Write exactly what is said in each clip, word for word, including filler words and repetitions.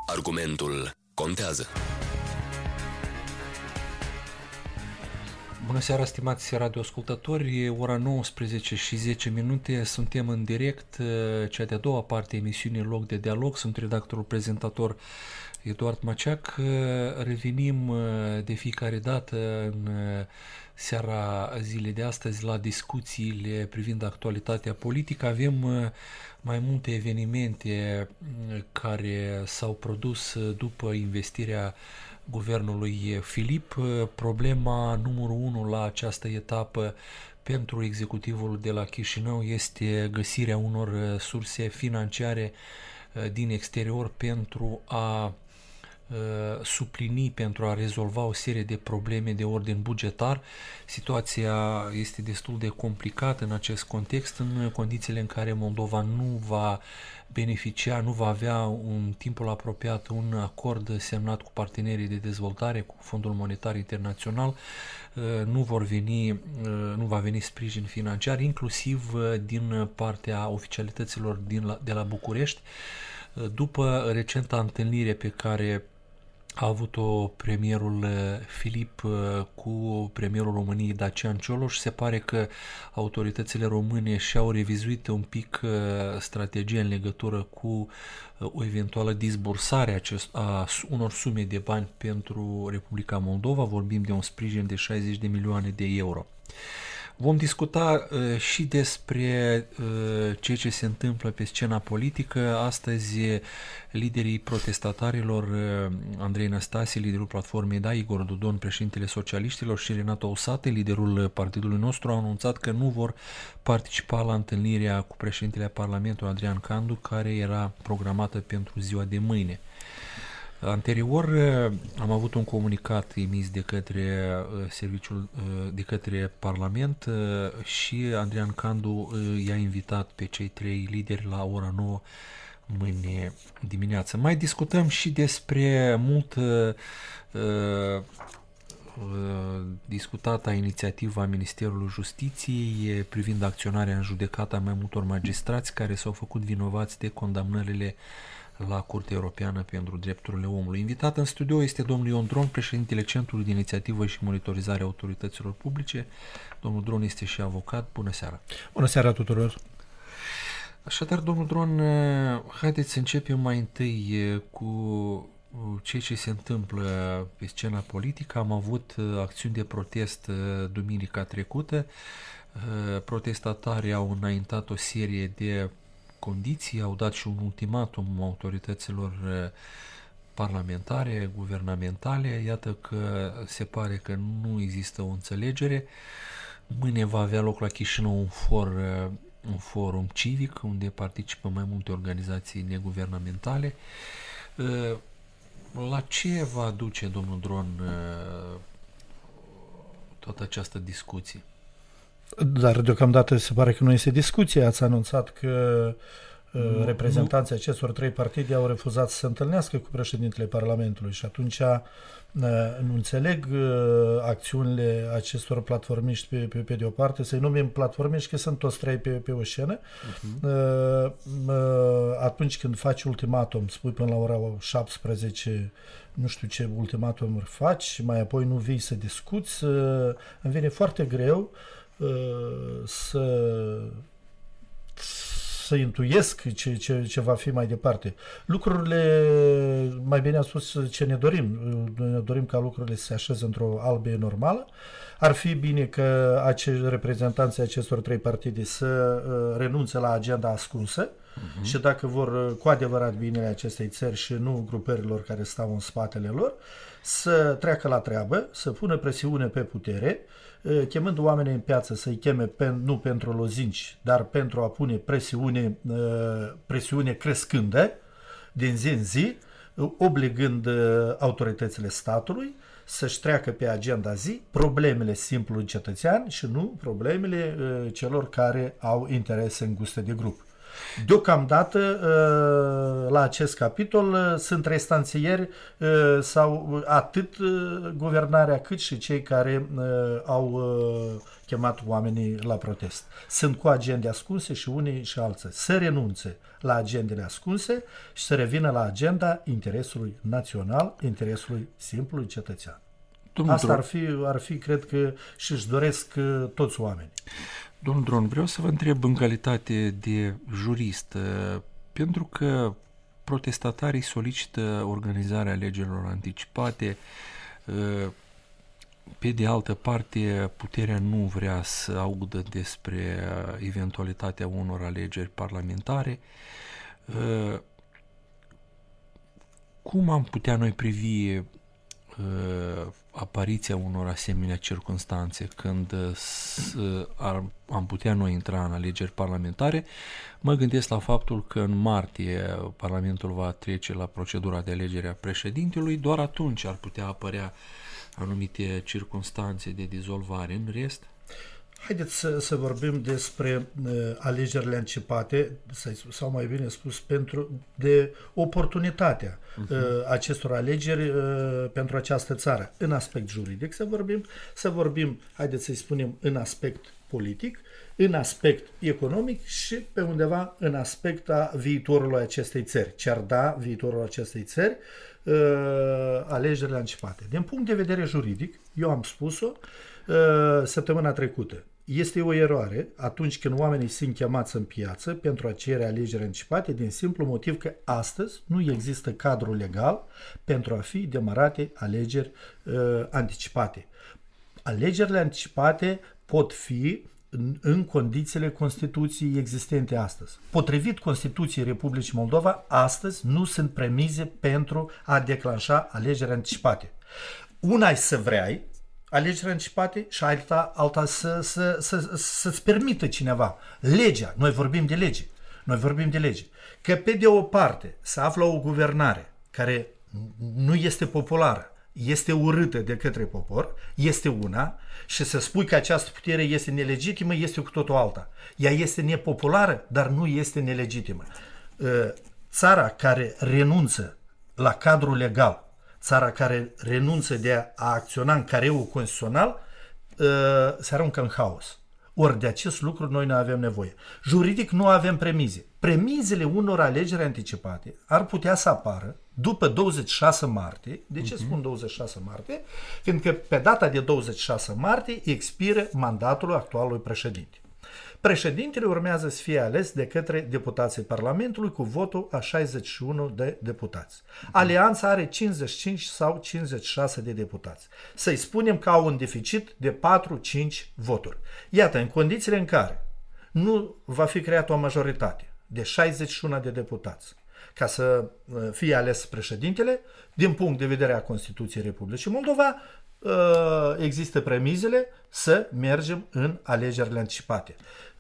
Argumentul contează. Bună seara, stimați radioascultători, ora nouăsprezece și zece minute, suntem în direct, cea de-a doua parte a emisiunii Loc de Dialog, sunt redactorul prezentator Eduard Maceac, revenim de fiecare dată în seara zilei de astăzi la discuțiile privind actualitatea politică. Avem mai multe evenimente care s-au produs după investirea guvernului Filip. Problema numărul unu la această etapă pentru executivul de la Chișinău este găsirea unor surse financiare din exterior pentru a suplini, pentru a rezolva o serie de probleme de ordin bugetar. Situația este destul de complicată în acest context, în condițiile în care Moldova nu va beneficia, nu va avea în timpul apropiat un acord semnat cu partenerii de dezvoltare, cu Fondul Monetar Internațional, nu vor veni, nu va veni sprijin financiar, inclusiv din partea oficialităților din la, de la București. După recenta întâlnire pe care a avut-o premierul Filip cu premierul României Dacian Cioloș, se pare că autoritățile române și-au revizuit un pic strategia în legătură cu o eventuală disbursare a unor sume de bani pentru Republica Moldova. Vorbim de un sprijin de șaizeci de milioane de euro. Vom discuta uh, și despre uh, ceea ce se întâmplă pe scena politică. Astăzi, liderii protestatarilor, uh, Andrei Năstase, liderul platformei Da, Igor Dodon, președintele socialiștilor, și Renato Usate, liderul partidului nostru, au anunțat că nu vor participa la întâlnirea cu președintele Parlamentului, Adrian Candu, care era programată pentru ziua de mâine. Anterior am avut un comunicat emis de către serviciul, de către Parlament și Adrian Candu i-a invitat pe cei trei lideri la ora nouă mâine dimineață. Mai discutăm și despre mult uh, uh, discutata inițiativa Ministerului Justiției privind acționarea în judecată a mai multor magistrați care s-au făcut vinovați de condamnările la Curtea Europeană pentru Drepturile Omului. Invitat în studio este domnul Ion Dron, președintele Centrului de Inițiativă și Monitorizare a Autorităților Publice. Domnul Dron este și avocat. Bună seara! Bună seara tuturor! Așadar, domnul Dron, haideți să începem mai întâi cu ceea ce se întâmplă pe scena politică. Am avut acțiuni de protest duminica trecută. Protestatarii au înaintat o serie de condiții, au dat și un ultimatum autorităților parlamentare, guvernamentale. Iată că se pare că nu există o înțelegere. Mâine va avea loc la Chișinău un for, un forum civic unde participă mai multe organizații neguvernamentale. La ce va duce, domnul Dron, toată această discuție? Dar deocamdată se pare că nu este discuție. Ați anunțat că nu, reprezentanții nu. acestor trei partide au refuzat să se întâlnească cu președintele Parlamentului și atunci nu înțeleg acțiunile acestor platformiști pe, pe, pe de o parte, să-i numim platformiști că sunt toți trei pe, pe o scenă. Uh-huh. Atunci când faci ultimatum, spui până la ora șaptesprezece, nu știu ce ultimatum faci, mai apoi nu vii să discuți, îmi vine foarte greu să să intuiesc ce, ce, ce va fi mai departe. Lucrurile, mai bine am spus ce ne dorim. Ne dorim ca lucrurile să se așeze într-o albie normală. Ar fi bine că ace- reprezentanții acestor trei partide să uh, renunțe la agenda ascunsă uh-huh. și dacă vor cu adevărat binele acestei țări și nu grupărilor care stau în spatele lor, să treacă la treabă, să pună presiune pe putere, chemând oamenii în piață să-i cheme pe, nu pentru lozinci, dar pentru a pune presiune, presiune crescândă din zi în zi, obligând autoritățile statului să-și treacă pe agenda zi problemele simplului cetățean și nu problemele celor care au interese înguste de grup. Deocamdată, la acest capitol, sunt restanțieri sau atât guvernarea cât și cei care au chemat oamenii la protest. Sunt cu agende ascunse și unii și alții. Să renunțe la agendele ascunse și să revină la agenda interesului național, interesului simplului cetățean. Domnul Asta Dron, ar fi, ar fi, cred că, și își doresc toți oamenii. Domnul Dron, vreau să vă întreb în calitate de jurist, pentru că protestatarii solicită organizarea alegerilor anticipate, pe de altă parte, puterea nu vrea să audă despre eventualitatea unor alegeri parlamentare. Cum am putea noi privi apariția unor asemenea circunstanțe când ar, am putea noi intra în alegeri parlamentare? Mă gândesc la faptul că în martie Parlamentul va trece la procedura de alegere a președintelui, doar atunci ar putea apărea anumite circunstanțe de dizolvare. În rest? Haideți să, să vorbim despre uh, alegerile anticipate, sau mai bine spus, pentru de oportunitatea uh, acestor alegeri uh, pentru această țară. În aspect juridic să vorbim, să vorbim, haideți să-i spunem, în aspect politic, în aspect economic și pe undeva în aspect a viitorului acestei țări. Ce ar da viitorul acestei țări uh, alegerile anticipate. Din punct de vedere juridic, eu am spus-o uh, săptămâna trecută. Este o eroare atunci când oamenii sunt chemați în piață pentru a cere alegeri anticipate din simplu motiv că astăzi nu există cadru legal pentru a fi demarate alegeri uh, anticipate. Alegerile anticipate pot fi în, în condițiile Constituției existente astăzi. Potrivit Constituției Republicii Moldova, astăzi nu sunt premize pentru a declanșa alegeri anticipate. Una e să vrei alegeri anticipate și alta, alta să, să, să, să-ți permită cineva. Legea, noi vorbim de lege, noi vorbim de lege. Că pe de o parte se află o guvernare care nu este populară, este urâtă de către popor, este una, și să spui că această putere este nelegitimă, este cu totul alta. Ea este nepopulară, dar nu este nelegitimă. Țara care renunță la cadrul legal, țara care renunță de a acționa în careul constituțional, se aruncă în haos. Ori de acest lucru noi nu avem nevoie. Juridic nu avem premize. Premizele unor alegeri anticipate ar putea să apară după douăzeci și șase martie. De ce uh-huh. spun douăzeci și șase martie? Fiindcă pe data de douăzeci și șase martie expiră mandatul actualului președinte. Președintele urmează să fie ales de către deputații Parlamentului cu votul a șaizeci și unu de deputați. Alianța are cincizeci și cinci sau cincizeci și șase de deputați. Să-i spunem că au un deficit de patru cinci voturi. Iată, în condițiile în care nu va fi creată o majoritate de șaizeci și unu de deputați ca să fie ales președintele, din punct de vedere a Constituției Republicii Moldova, există premizele să mergem în alegerile anticipate.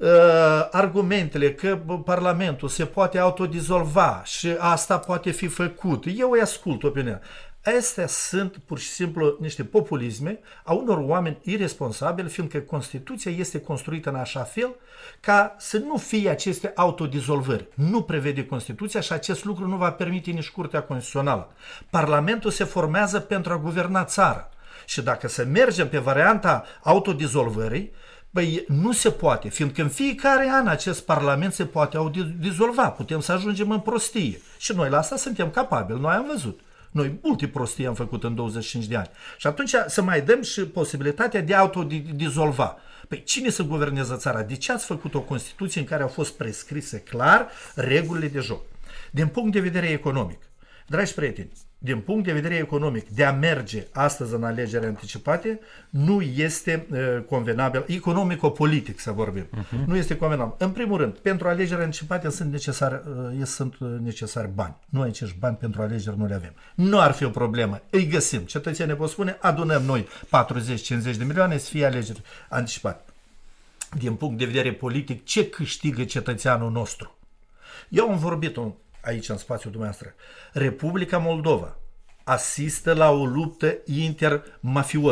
Argumentele că Parlamentul se poate autodizolva și asta poate fi făcut, eu îi ascult opinia. Astea sunt pur și simplu niște populisme a unor oameni irresponsabili, fiindcă Constituția este construită în așa fel ca să nu fie aceste autodizolvări. Nu prevede Constituția și acest lucru nu va permite nici Curtea Constituțională. Parlamentul se formează pentru a guverna țara. Și dacă să mergem pe varianta autodizolvării, păi nu se poate, fiindcă în fiecare an acest Parlament se poate autodizolva. Putem să ajungem în prostie. Și noi la asta suntem capabili, noi am văzut. Noi multe prostii am făcut în douăzeci și cinci de ani. Și atunci să mai dăm și posibilitatea de a autodizolva. Păi cine să guverneze țara? De ce ați făcut o Constituție în care au fost prescrise clar regulile de joc? Din punct de vedere economic, dragi prieteni, din punct de vedere economic, de a merge astăzi în alegeri anticipate nu este uh, convenabil, economico-politic să vorbim, uh-huh. nu este convenabil. În primul rând, pentru alegeri anticipate sunt necesari, uh, sunt necesari bani. Nu acești bani pentru alegeri nu le avem. Nu ar fi o problemă, îi găsim. Cetățenii pot spune, adunăm noi patruzeci cincizeci de milioane să fie alegeri anticipate. Din punct de vedere politic, ce câștigă cetățeanul nostru? Eu am vorbit un aici în spațiul dumneavoastră. Republica Moldova asistă la o luptă intermafiotă.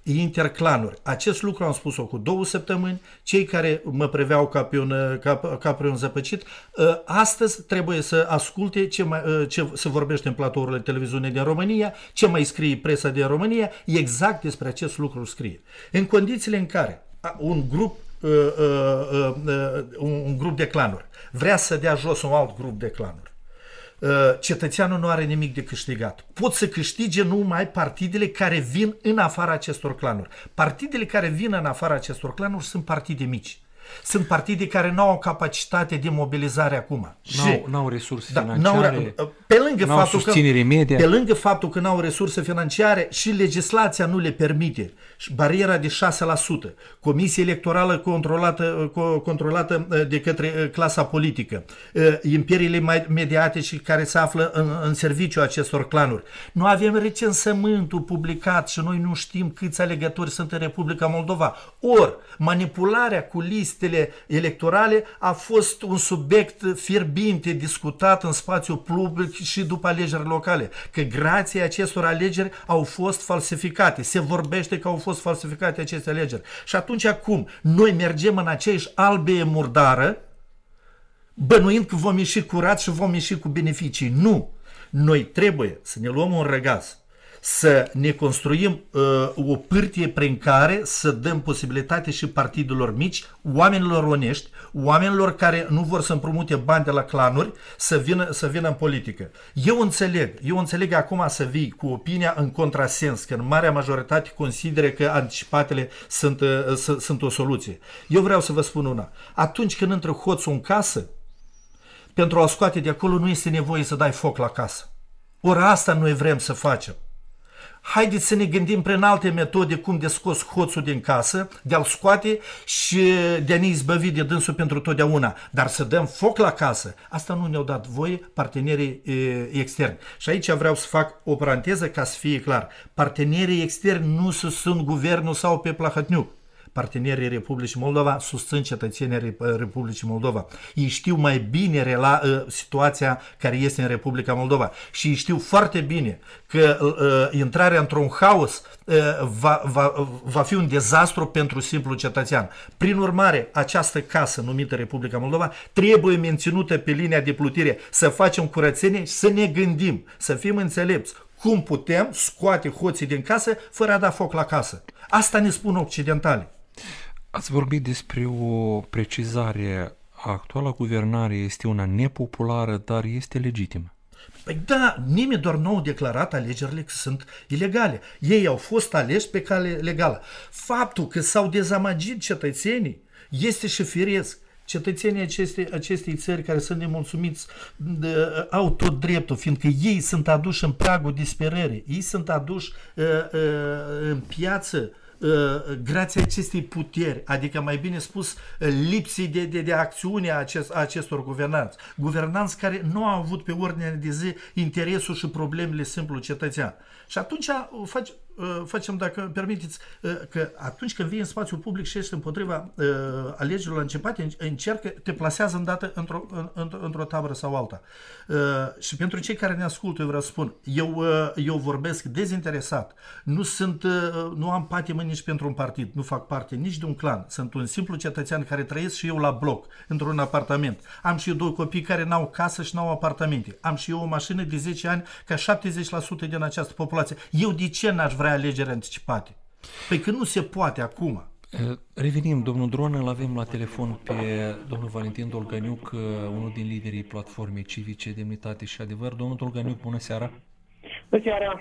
interclanuri. Acest lucru am spus-o cu două săptămâni. Cei care mă preveau ca pe un, ca, ca pe un zăpăcit, astăzi trebuie să asculte ce, mai, ce se vorbește în platourile televiziunii din România, ce mai scrie presa din România, exact despre acest lucru scrie. În condițiile în care un grup Uh, uh, uh, un grup de clanuri vrea să dea jos un alt grup de clanuri, uh, cetățeanul nu are nimic de câștigat. Pot să câștige numai partidele care vin în afara acestor clanuri. Partidele care vin în afara acestor clanuri sunt partide mici. Sunt partide care nu au capacitate de mobilizare acum. N-au, n-au resurse da, financiare, pe lângă n-au faptul susținere că, media. Pe lângă faptul că n-au resurse financiare și legislația nu le permite. Bariera de șase la sută, comisie electorală controlată, controlată de către clasa politică, imperiile mediatice care se află în, în serviciu acestor clanuri. Nu avem recensământul publicat și noi nu știm câți alegători sunt în Republica Moldova. Ori, manipularea cu listele electorale a fost un subiect fierbinte discutat în spațiu public și după alegerile locale, că grație acestor alegeri au fost falsificate. Se vorbește că au fost falsificate aceste alegeri. Și atunci acum noi mergem în aceeași albie murdară, bănuind că vom ieși curat și vom ieși cu beneficii. Nu! Noi trebuie să ne luăm un răgaz, să ne construim uh, o pârtie prin care să dăm posibilitate și partidelor mici, oamenilor onești, oamenilor care nu vor să împrumute bani de la clanuri, să vină, să vină în politică. Eu înțeleg, eu înțeleg acum să vii cu opinia în contrasens, că în marea majoritate consideră că anticipatele sunt, uh, sunt o soluție. Eu vreau să vă spun una. Atunci când intră hoțul în casă, pentru a scoate de acolo nu este nevoie să dai foc la casă. Ori asta noi vrem să facem. Haideți să ne gândim prin alte metode cum de scos hoțul din casă, de a-l scoate și de a ne izbăvi de dânsul pentru totdeauna. Dar să dăm foc la casă, asta nu ne-au dat voie partenerii e, externi. Și aici vreau să fac o paranteză ca să fie clar. Partenerii externi nu susțin guvernul sau pe Plahotniuc. Partenerii Republicii Moldova susțin cetățenii Republicii Moldova. Ei știu mai bine rela, uh, situația care este în Republica Moldova și ei știu foarte bine că uh, intrarea într-un haos uh, va, va, va fi un dezastru pentru simplu cetățean. Prin urmare, această casă numită Republica Moldova trebuie menținută pe linia de plutire, să facem curățenie și să ne gândim, să fim înțelepți. Cum putem scoate hoții din casă fără a da foc la casă? Asta ne spun occidentali. Ați vorbit despre o precizare. Actuala guvernare este una nepopulară, dar este legitimă. Păi da, nimeni doar nu au declarat alegerile că sunt ilegale. Ei au fost aleși pe cale legală. Faptul că s-au dezamăgit cetățenii este și firesc. Cetățenii acestei, acestei țări care sunt nemulțumiți uh, au tot dreptul, fiindcă ei sunt aduși în pragul disperării. Ei sunt aduși uh, uh, în piață grație acestei puteri, adică mai bine spus lipsii de, de, de acțiune a, acest, a acestor guvernanți. Guvernanți care nu au avut pe ordinea de zi interesul și problemele simplu cetățean. Și atunci faci, facem, dacă permiteți, că atunci când vii în spațiul public și ești împotriva alegerilor începate, încercă, te plasează îndată într-o, într-o tabără sau alta. Și pentru cei care ne ascultă, eu vreau să spun, eu, eu vorbesc dezinteresat, nu sunt, nu am patimă nici pentru un partid, nu fac parte nici de un clan, sunt un simplu cetățean care trăiesc și eu la bloc, într-un apartament. Am și eu doi copii care n-au casă și n-au apartamente. Am și eu o mașină de zece ani ca șaptezeci la sută din această populație. Eu de ce n-aș vrea alegeri anticipate? Păi că nu se poate acum. Revenim, domnul Dron, îl avem la telefon pe domnul Valentin Dolganiuc, unul din liderii platformei civice Demnitate și Adevăr. Domnul Dolganiuc, bună seara! Bună seara!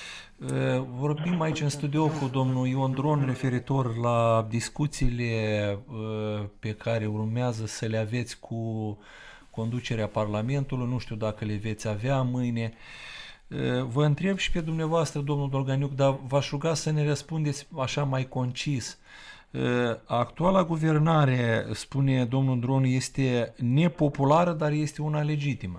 Vorbim aici în studio cu domnul Ion Dron referitor la discuțiile pe care urmează să le aveți cu conducerea Parlamentului. Nu știu dacă le veți avea mâine. Vă întreb și pe dumneavoastră, domnul Dolganiuc, dar v-aș ruga să ne răspundeți așa mai concis. Actuala guvernare, spune domnul Dron, este nepopulară, dar este una legitimă.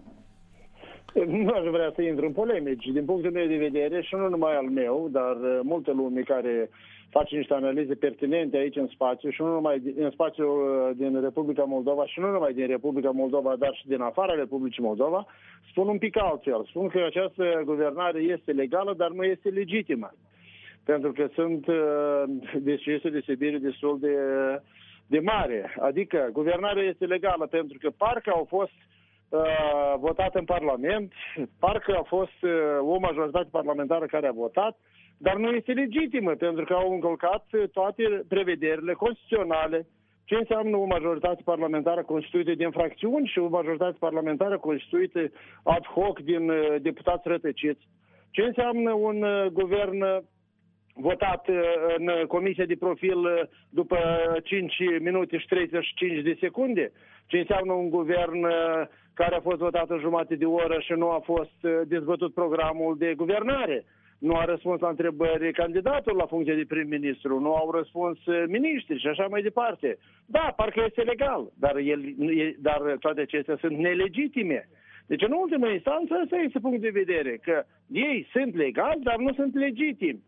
Nu aș vrea să intru în polemici. Din punctul meu de vedere, și nu numai al meu, dar multe lume care face niște analize pertinente aici în spațiu, și nu numai în spațiu din Republica Moldova, și nu numai din Republica Moldova, dar și din afara Republicii Moldova, spun un pic altfel. Spun că această guvernare este legală, dar nu este legitimă. pentru că sunt, deci este o deosebire destul de, de mare. Adică guvernarea este legală pentru că parcă au fost uh, votate în Parlament, parcă a fost uh, o majoritate parlamentară care a votat, dar nu este legitimă pentru că au încălcat toate prevederile constituționale. Ce înseamnă o majoritate parlamentară constituită din fracțiuni și o majoritate parlamentară constituită ad hoc din uh, deputați rătăciți? Ce înseamnă un uh, guvern uh, votat uh, în comisie de profil uh, după cinci minute și treizeci și cinci de secunde? Ce înseamnă un guvern uh, care a fost votat în jumătate de oră și nu a fost uh, dezbătut programul de guvernare? Nu a răspuns la întrebări candidatul la funcție de prim-ministru, nu au răspuns miniștri și așa mai departe. Da, parcă este legal, dar, el, dar toate acestea sunt nelegitime. Deci, în ultimă instanță, ăsta este punct de vedere, că ei sunt legali, dar nu sunt legitimi.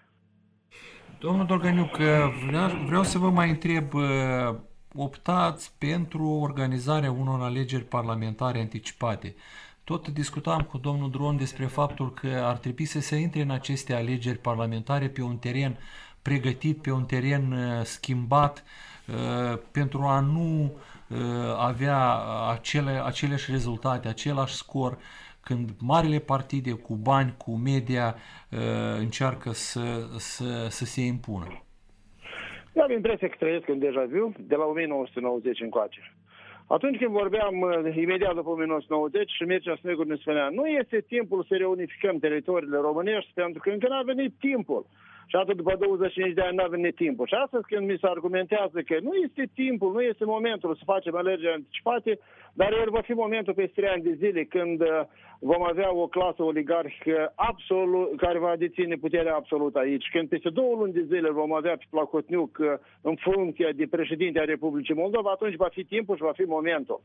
Domnul Dolganiuc, vreau, vreau să vă mai întreb, optați pentru organizarea unor alegeri parlamentare anticipate. Tot discutam cu domnul Dron despre faptul că ar trebui să se intre în aceste alegeri parlamentare pe un teren pregătit, pe un teren schimbat, pentru a nu avea acele, aceleași rezultate, același scor, când marile partide cu bani, cu media, încearcă să, să, să se impună. Eu am impresia că trăiesc în deja vu de la o mie nouă sute nouăzeci încoace. Atunci când vorbeam imediat după o mie nouă sute nouăzeci și Mircea Snegur ne spunea, nu este timpul să reunificăm teritoriile românești pentru că încă n-a venit timpul. Și atât după douăzeci și cinci de ani n-a venit timpul. Și astăzi când mi se argumentează că nu este timpul, nu este momentul să facem alegeri anticipate, dar el va fi momentul peste trei ani de zile când vom avea o clasă oligarhică absolut, care va deține puterea absolută aici. Când peste două luni de zile vom avea pe Plahotniuc în funcție de președinte a Republicii Moldova, atunci va fi timpul și va fi momentul.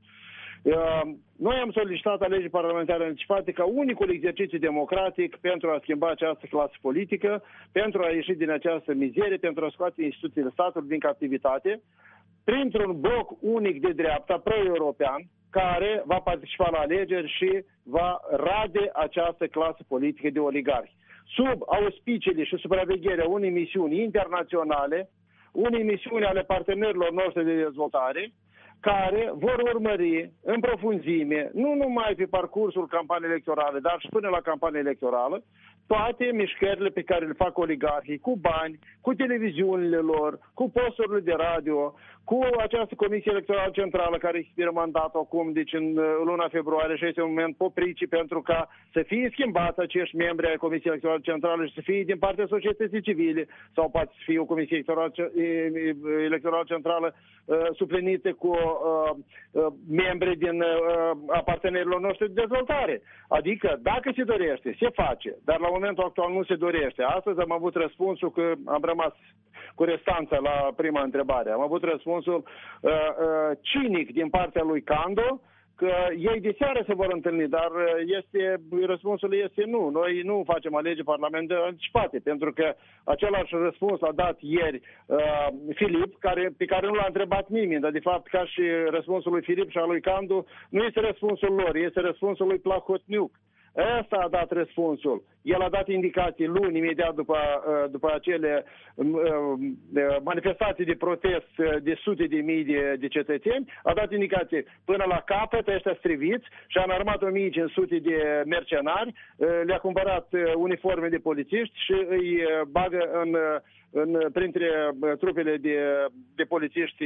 Noi am solicitat alegeri parlamentare anticipate ca unicul exercițiu democratic pentru a schimba această clasă politică, pentru a ieși din această mizerie, pentru a scoate instituțiile statului din captivitate, printr-un bloc unic de dreapta pro-european, care va participa la alegeri și va rade această clasă politică de oligarhi. Sub auspiciile și supravegherea unei misiuni internaționale, unei misiuni ale partenerilor noștri de dezvoltare, care vor urmări în profunzime, nu numai pe parcursul campaniei electorale, dar și până la campania electorală, toate mișcările pe care le fac oligarhii, cu bani, cu televiziunile lor, cu posturile de radio, cu această Comisie Electorală Centrală care expiră mandatul acum, deci în luna februarie, și este un moment poprici pentru ca să fie schimbați acești membri ai Comisiei Electorale Centrale și să fie din partea societății civile sau poate să fie o Comisie Electorală, Electorală Centrală uh, suplenită cu uh, uh, membri din uh, a partenerilor noștri de dezvoltare. Adică, dacă se dorește, se face, dar la momentul actual nu se dorește. Astăzi am avut răspunsul că am rămas cu restanța la prima întrebare. Am avut răspunsul uh, uh, cinic din partea lui Candu, că ei de seară se vor întâlni, dar este, răspunsul este nu. Noi nu facem alegeri parlamentare anticipate, pentru că același răspuns l-a dat ieri uh, Filip, care, pe care nu l-a întrebat nimeni, dar de fapt ca și răspunsul lui Filip și al lui Candu, nu este răspunsul lor, este răspunsul lui Plahotniuc. Ăsta a dat răspunsul. El a dat indicații luni, imediat după, după acele manifestații de protest de sute de mii de, de cetățeni, a dat indicații până la capăt, ăștia striviți, și a înarmat o mie cinci sute de mercenari, le-a cumpărat uniforme de polițiști și îi bagă în, în, printre trupele de, de polițiști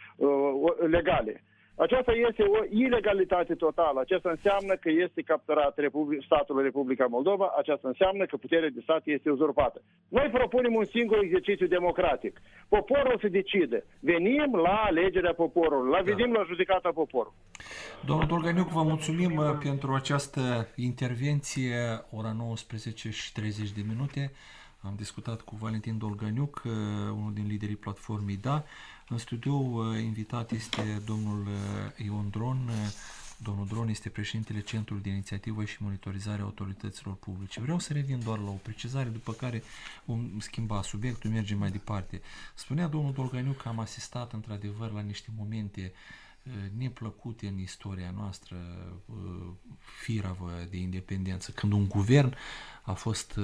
legale. Aceasta este o ilegalitate totală. Aceasta înseamnă că este capturat Republic, statul Republica Moldova, aceasta înseamnă că puterea de stat este uzurpată. Noi propunem un singur exercițiu democratic. Poporul se decide. Venim la alegerea poporului, la venim da. la judecata poporului. Domnul Dolganiuc, vă mulțumim pentru această intervenție, ora nouăsprezece și treizeci de minute. Am discutat cu Valentin Dolganiuc, unul din liderii platformei Da. În studio invitat este domnul Ion Dron. Domnul Dron este președintele Centrului de Inițiativă și Monitorizare a Autorităților Publice. Vreau să revin doar la o precizare, după care vom schimba subiectul, mergem mai departe. Spunea domnul Dolganiuc că am asistat într-adevăr la niște momente neplăcute în istoria noastră firavă de independență, când un guvern a fost,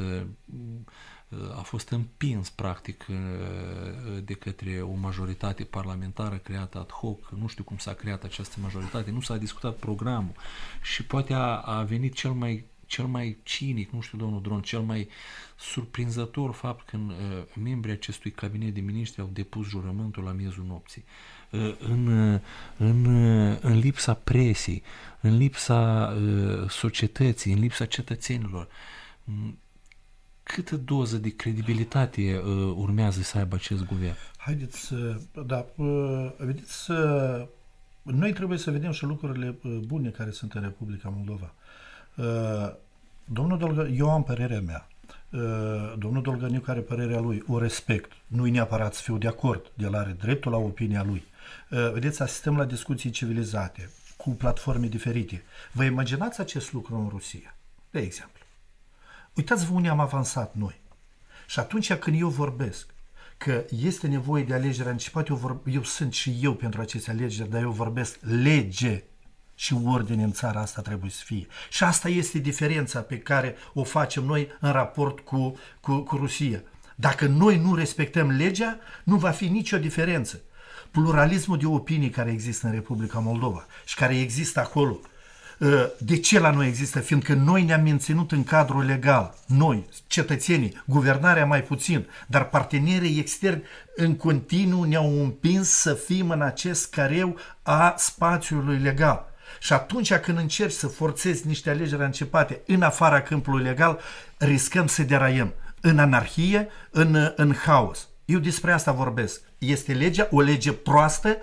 a fost împins practic de către o majoritate parlamentară creată ad hoc. Nu știu cum s-a creat această majoritate, nu s-a discutat programul și poate a, a venit cel mai cel mai cinic, nu știu, domnul Dron, cel mai surprinzător fapt când uh, membrii acestui cabinet de miniștri au depus jurământul la miezul nopții. Uh, în, uh, în, uh, în lipsa presii, în lipsa uh, societății, în lipsa cetățenilor, um, câtă doză de credibilitate uh, urmează să aibă acest guvern? Haideți să... Da, uh, vedeți, uh, noi trebuie să vedem și lucrurile uh, bune care sunt în Republica Moldova. Uh, domnul Dolga, eu am părerea mea. Uh, domnul Dolganiu, care părerea lui, o respect. Nu-i neapărat să fiu de acord. El are dreptul la opinia lui. Uh, vedeți, asistăm la discuții civilizate, cu platforme diferite. Vă imaginați acest lucru în Rusia? De exemplu. Uitați-vă unde am avansat noi. Și atunci când eu vorbesc că este nevoie de alegeri anticipate, eu, vor, eu sunt și eu pentru aceste alegeri, dar eu vorbesc lege și ordine în țara asta trebuie să fie. Și asta este diferența pe care o facem noi în raport cu, cu, cu Rusia. Dacă noi nu respectăm legea, nu va fi nicio diferență. Pluralismul de opinii care există în Republica Moldova și care există acolo, de ce la noi există? Fiindcă noi ne-am menținut în cadrul legal. Noi, cetățenii, guvernarea mai puțin, dar partenerii externi în continuu ne-au împins să fim în acest careu a spațiului legal. Și atunci când încerci să forțezi niște alegeri anticipate în afara câmpului legal, riscăm să deraiem în anarhie, în, în haos. Eu despre asta vorbesc. Este legea, o lege proastă,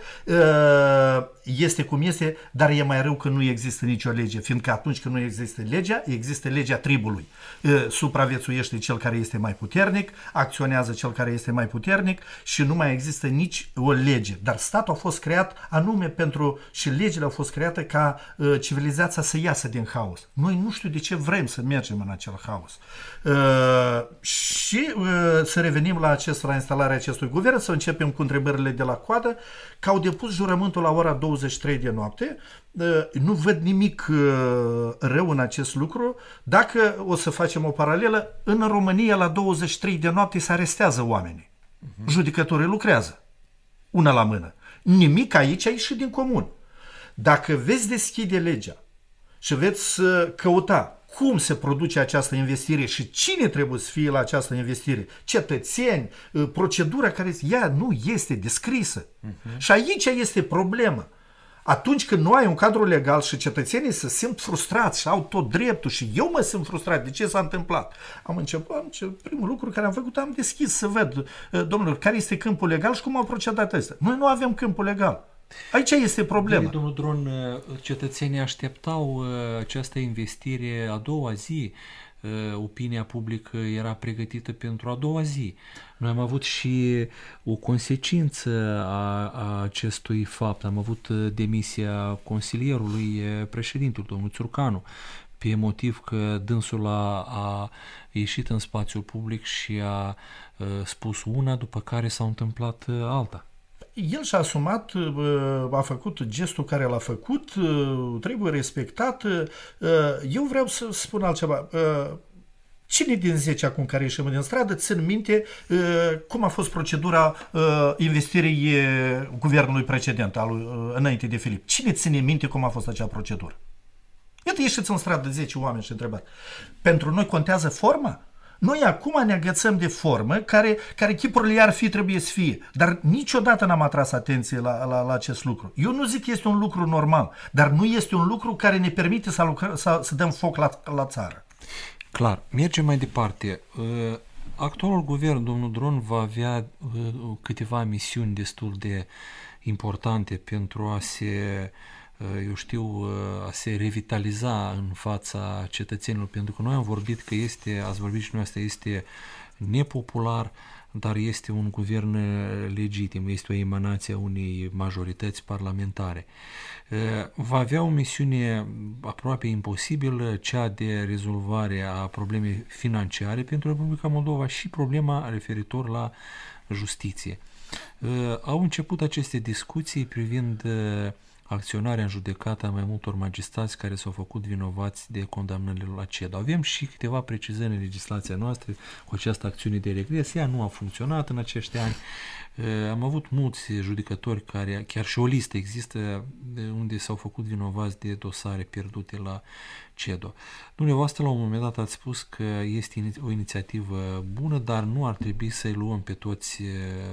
este cum este, dar e mai rău că nu există nicio lege, fiindcă atunci când nu există legea, există legea tribului. Supraviețuiește cel care este mai puternic, acționează cel care este mai puternic și nu mai există nici o lege. Dar statul a fost creat anume pentru, și legile au fost create ca civilizația să iasă din haos. Noi nu știu de ce vrem să mergem în acel haos. Și să revenim la, acest, la instalarea acestui guvern, să începem cu întrebările de la coadă, că au depus jurământul la ora douăzeci și trei de noapte. Nu văd nimic rău în acest lucru. Dacă o să facem o paralelă, în România la douăzeci și trei de noapte se arestează oamenii. Uh-huh. Judecătorii lucrează. Una la mână. Nimic aici a ieșit din comun. Dacă veți deschide legea și veți căuta cum se produce această investire și cine trebuie să fie la această investire, cetățeni, procedura care ea nu este descrisă. Uh-huh. Și aici este problema. Atunci când nu ai un cadru legal și cetățenii se simt frustrați și au tot dreptul și eu mă simt frustrat, de ce s-a întâmplat? Am început, am început, primul lucru care am făcut, am deschis să văd, domnilor, care este câmpul legal și cum au procedat ăsta. Noi nu avem câmpul legal. Aici este problema. Bine, domnul Dron, cetățenii așteptau această investire a doua zi. Opinia publică era pregătită pentru a doua zi. Noi am avut și o consecință a, a acestui fapt. Am avut demisia consilierului președintelui, domnul Țurcanu, pe motiv că dânsul a, a ieșit în spațiul public și a, a spus una, după care s-a întâmplat alta. El și-a asumat, a făcut gestul care l-a făcut, trebuie respectat. Eu vreau să spun altceva. Cine din zece acum care ieșim din stradă țin minte cum a fost procedura investirii guvernului precedent, al, înainte de Filip? Cine ține minte cum a fost acea procedură? Iată, ieșiți în stradă zece oameni și întrebați. Pentru noi contează forma? Noi acum ne agățăm de formă care, care chipurile ar fi, trebuie să fie. Dar niciodată n-am atras atenție la, la, la acest lucru. Eu nu zic că este un lucru normal, dar nu este un lucru care ne permite să, lucră, să, să dăm foc la, la țară. Clar. Mergem mai departe. Actualul guvern, domnul Dron, va avea câteva misiuni destul de importante pentru a se... eu știu, a se revitaliza în fața cetățenilor, pentru că noi am vorbit că este, ați vorbit și noi, asta este nepopular, dar este un guvern legitim, este o emanație a unei majorități parlamentare. Va avea o misiune aproape imposibilă, cea de rezolvare a problemei financiare pentru Republica Moldova și problema referitor la justiție. Au început aceste discuții privind acționarea în judecată a mai multor magistrați care s-au făcut vinovați de condamnările la CEDO. Avem și câteva precizări în legislația noastră cu această acțiune de regres. Ea nu a funcționat în acești ani. Am avut mulți judecători care, chiar și o listă există, unde s-au făcut vinovați de dosare pierdute la CEDO. Dumneavoastră, la un moment dat, ați spus că este o inițiativă bună, dar nu ar trebui să-i luăm pe toți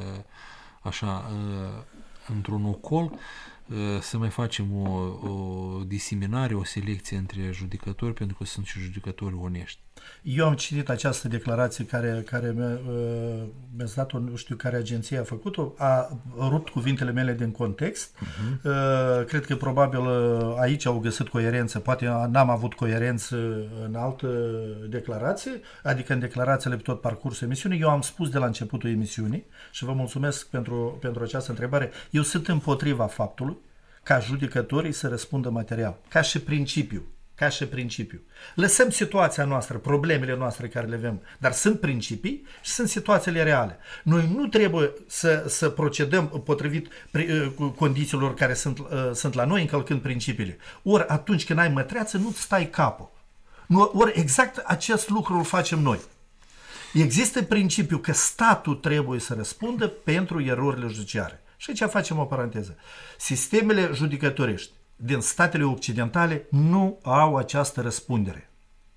așa într-un ocol, să mai facem o, o diseminare, o selecție între judecători, pentru că sunt și judecători onești. Eu am citit această declarație care, care mi-a, mi-a dat-o, nu știu care agenție a făcut-o, a rupt cuvintele mele din context. Uh-huh. Cred că probabil aici au găsit coerență, poate n-am avut coerență în altă declarație, adică în declarațiile pe tot parcursul emisiunii. Eu am spus de la începutul emisiunii și vă mulțumesc pentru, pentru această întrebare. Eu sunt împotriva faptului ca judecătorii să răspundă material, ca și principiu. Ca și principiu. Lăsăm situația noastră, problemele noastre care le avem, dar sunt principii și sunt situațiile reale. Noi nu trebuie să, să procedăm potrivit condițiilor care sunt, uh, sunt la noi, încălcând principiile. Ori atunci când ai mătreață, nu-ți stai capul. Nu, ori exact acest lucru îl facem noi. Există principiul că statul trebuie să răspundă pentru erorile judiciare. Și aici facem o paranteză. Sistemele judecătorești din statele occidentale nu au această răspundere.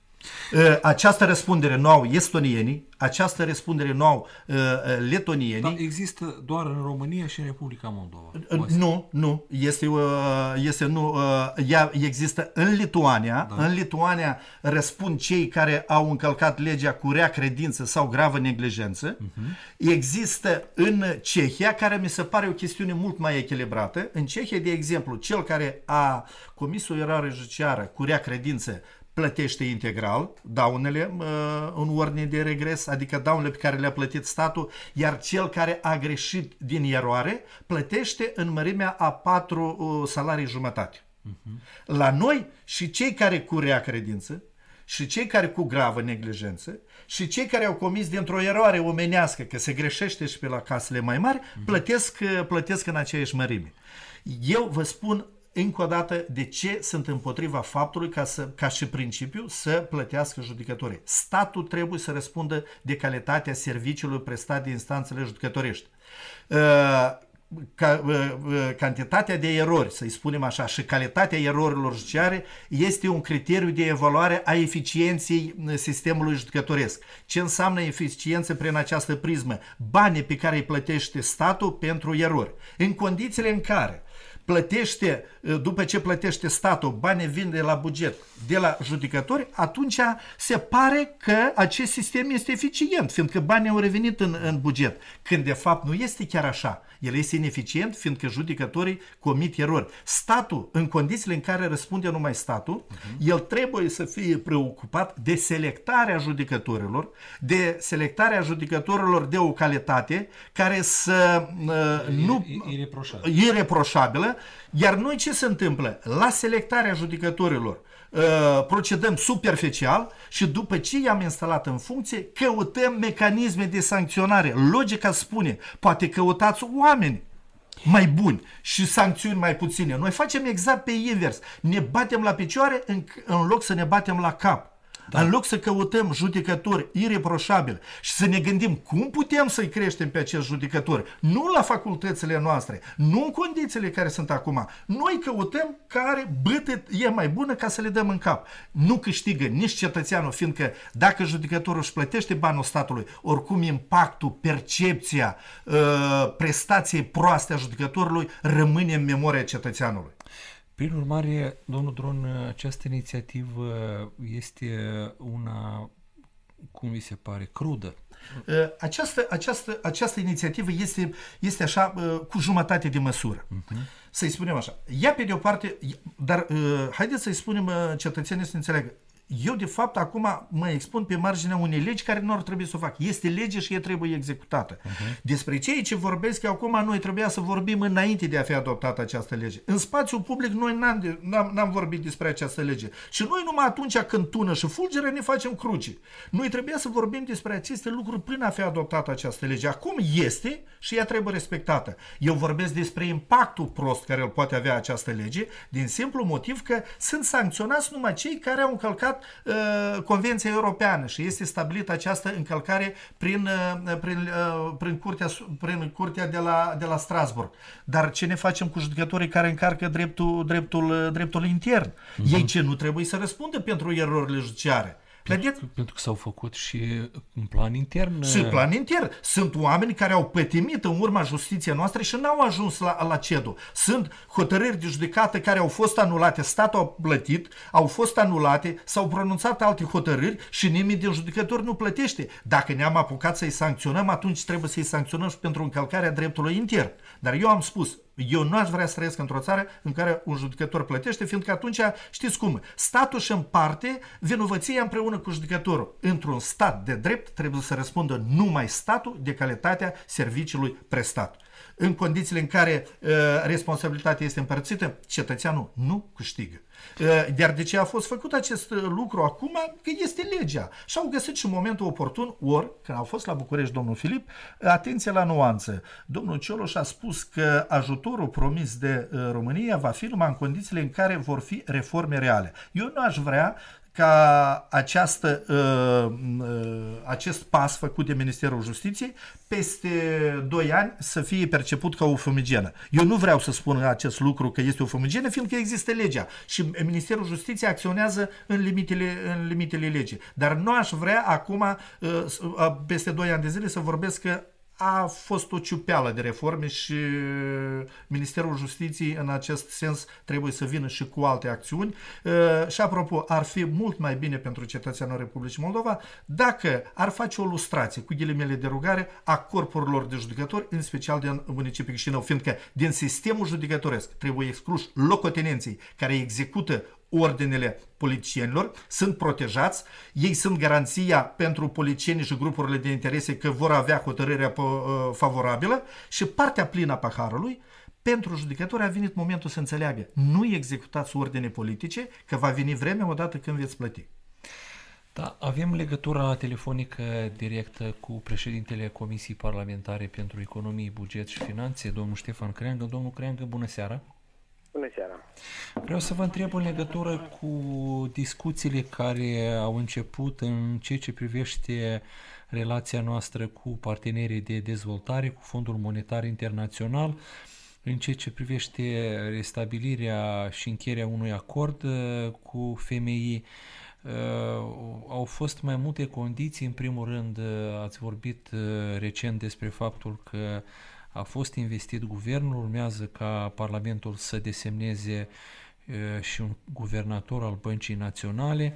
Această răspundere nu au estonienii, această răspundere nu au uh, letonienii. Dar există doar în România și în Republica Moldova. Uh, nu, nu. Este, uh, este nu, uh, ea există în Lituania. Da. În Lituania răspund cei care au încălcat legea cu rea credință sau gravă neglijență. Uh-huh. Există în Cehia, care mi se pare o chestiune mult mai echilibrată. În Cehia, de exemplu, cel care a comis o eroare judiciară cu rea credință plătește integral daunele uh, în ordine de regres, adică daunele pe care le-a plătit statul, iar cel care a greșit din eroare plătește în mărimea a patru uh, salarii jumătate. Uh-huh. La noi și cei care cu rea credință, și cei care cu gravă neglijență, și cei care au comis dintr-o eroare omenească, că se greșește și pe la casele mai mari, uh-huh. plătesc, plătesc în aceeași mărime. Eu vă spun încă o dată de ce sunt împotriva faptului ca, să, ca și principiu să plătească judecătorii. Statul trebuie să răspundă de calitatea serviciului prestat de instanțele judecătorești. Ca, cantitatea de erori, să-i spunem așa, și calitatea erorilor judiciare este un criteriu de evaluare a eficienței sistemului judecătoresc. Ce înseamnă eficiență prin această prismă? Banii pe care îi plătește statul pentru erori. În condițiile în care plătește, după ce plătește statul, banii vin de la buget, de la judecători, atunci se pare că acest sistem este eficient, fiindcă banii au revenit în, în buget. Când de fapt nu este chiar așa. El este ineficient, fiindcă judecătorii comit erori. Statul, în condițiile în care răspunde numai statul, uh-huh. el trebuie să fie preocupat de selectarea judecătorilor, de selectarea judecătorilor de o calitate care să uh, nu... Ireproșabilă. Ireproșabilă. Iar noi ce se întâmplă? La selectarea judecătorilor uh, procedăm superficial și după ce i-am instalat în funcție, căutăm mecanisme de sancționare. Logica spune, poate căutați oameni mai buni și sancțiuni mai puține. Noi facem exact pe invers. Ne batem la picioare în, în loc să ne batem la cap. Da. În loc să căutăm judecători ireproșabili și să ne gândim cum putem să-i creștem pe acești judecători, nu la facultățile noastre, nu în condițiile care sunt acum. Noi căutăm care bâtă e mai bună ca să le dăm în cap. Nu câștigă nici cetățeanul, fiindcă dacă judecătorul își plătește banul statului, oricum impactul, percepția, prestației proaste a judecătorului rămâne în memoria cetățeanului. Prin urmare, domnul Dron, această inițiativă este una, cum vi se pare, crudă? Această, această, această inițiativă este, este așa cu jumătate de măsură. Uh-huh. Să-i spunem așa. Ea pe de o parte, dar haideți să-i spunem cetățenii să înțeleagă. eu de fapt acum mă expun pe marginea unei legi care nu ar trebui să o fac. Este lege și ea trebuie executată. Uh-huh. Despre ceea ce vorbesc eu acum, noi trebuia să vorbim înainte de a fi adoptată această lege. În spațiul public noi n-am, n-am, n-am vorbit despre această lege. Și noi numai atunci când tună și fulgere ne facem cruci. Noi trebuia să vorbim despre aceste lucruri până a fi adoptată această lege. Acum este și ea trebuie respectată. Eu vorbesc despre impactul prost care îl poate avea această lege, din simplu motiv că sunt sancționați numai cei care au încălcat uh, Convenția Europeană și este stabilită această încălcare prin, uh, prin, uh, prin, curtea, prin curtea de la, de la Strasbourg. Dar ce ne facem cu judecătorii care încarcă dreptul, dreptul, dreptul intern? Uh-huh. Ei ce nu trebuie să răspundă pentru erorile judiciare? Pentru, pentru că s-au făcut și în plan intern. Și în plan intern. Sunt oameni care au pătimit în urma justiției noastre și n-au ajuns la, la CEDU. Sunt hotărâri de judecată care au fost anulate, statul a plătit, au fost anulate, s-au pronunțat alte hotărâri și nimeni din judecători nu plătește. Dacă ne-am apucat să-i sancționăm, atunci trebuie să-i sancționăm și pentru încălcarea dreptului intern. Dar eu am spus, eu nu aș vrea să trăiesc într-o țară în care un judecător plătește, fiindcă atunci, știți cum, statul își împarte vinovăția împreună cu judecătorul. Într-un stat de drept trebuie să răspundă numai statul de calitatea serviciului prestat. În condițiile în care uh, responsabilitatea este împărțită, cetățeanul nu câștigă. Uh, Iar de ce a fost făcut acest lucru acum? Că este legea. Și au găsit și momentul oportun, ori, când au fost la București domnul Filip, atenție la nuanță. Domnul Cioloș a spus că ajutorul promis de uh, România va fi numai în condițiile în care vor fi reforme reale. Eu nu aș vrea ca această, uh, uh, acest pas făcut de Ministerul Justiției peste doi ani să fie perceput ca o fumigenă. Eu nu vreau să spun acest lucru că este o fumigenă, fiindcă există legea și Ministerul Justiției acționează în limitele, în limitele legii. Dar nu aș vrea acum, uh, peste doi ani de zile, să vorbesc că a fost o ciupeală de reforme și Ministerul Justiției în acest sens trebuie să vină și cu alte acțiuni. Și apropo, ar fi mult mai bine pentru cetățeanul Republicii Moldova dacă ar face o lustrație, cu ghilimele de rugare, a corpurilor de judecători, în special din municipiul Chișinău, fiindcă din sistemul judecătoresc trebuie excluși locotenenții care execută ordinele politicienilor, sunt protejați, ei sunt garanția pentru politicienii și grupurile de interese că vor avea hotărârea favorabilă și partea plină a paharului, pentru judecători a venit momentul să înțeleagă, nu executați ordine politice, că va veni vremea odată când veți plăti. Da, avem legătura telefonică directă cu președintele Comisiei Parlamentare pentru Economie, Buget și Finanțe, domnul Ștefan Creangă. Domnul Creangă, bună seara! Bună seara! Vreau să vă întreb în legătură cu discuțiile care au început în ceea ce privește relația noastră cu partenerii de dezvoltare, cu Fondul Monetar Internațional, în ceea ce privește restabilirea și încheierea unui acord cu F M I. Au fost mai multe condiții. În primul rând, ați vorbit recent despre faptul că a fost investit guvernul, urmează ca Parlamentul să desemneze și un guvernator al Băncii Naționale.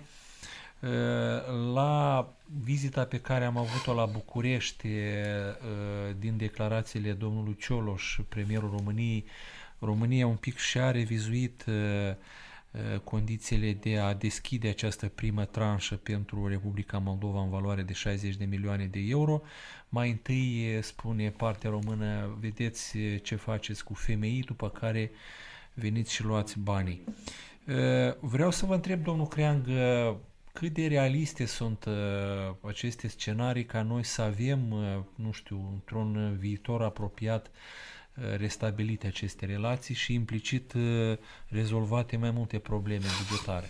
La vizita pe care am avut-o la București, din declarațiile domnului Cioloș, premierul României, România un pic și-a revizuit condițiile de a deschide această primă tranșă pentru Republica Moldova în valoare de șaizeci de milioane de euro. Mai întâi spune partea română, vedeți ce faceți cu F M I, după care veniți și luați banii. Vreau să vă întreb, domnul Creangă, cât de realiste sunt aceste scenarii ca noi să avem, nu știu, într-un viitor apropiat, restabilite aceste relații și implicit rezolvate mai multe probleme bugetare?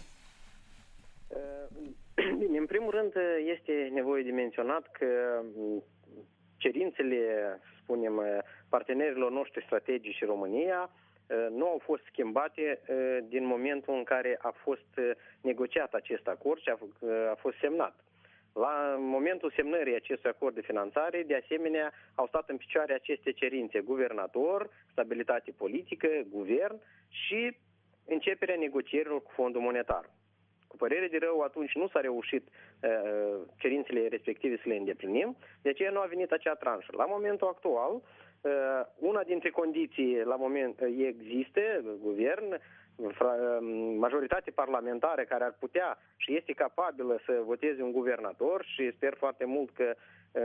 Bine, în primul rând este nevoie de menționat că cerințele, spunem, partenerilor noștri strategici și România nu au fost schimbate din momentul în care a fost negociat acest acord și a, a fost semnat. La momentul semnării acestui acord de finanțare, de asemenea, au stat în picioare aceste cerințe: guvernator, stabilitate politică, guvern și începerea negocierilor cu Fondul Monetar. Cu părere de rău, atunci nu s-a reușit uh, cerințele respective să le îndeplinim, de aceea nu a venit acea tranșă. La momentul actual, uh, una dintre condiții la moment uh, există, guvern, majoritate parlamentară care ar putea și este capabilă să voteze un guvernator și sper foarte mult că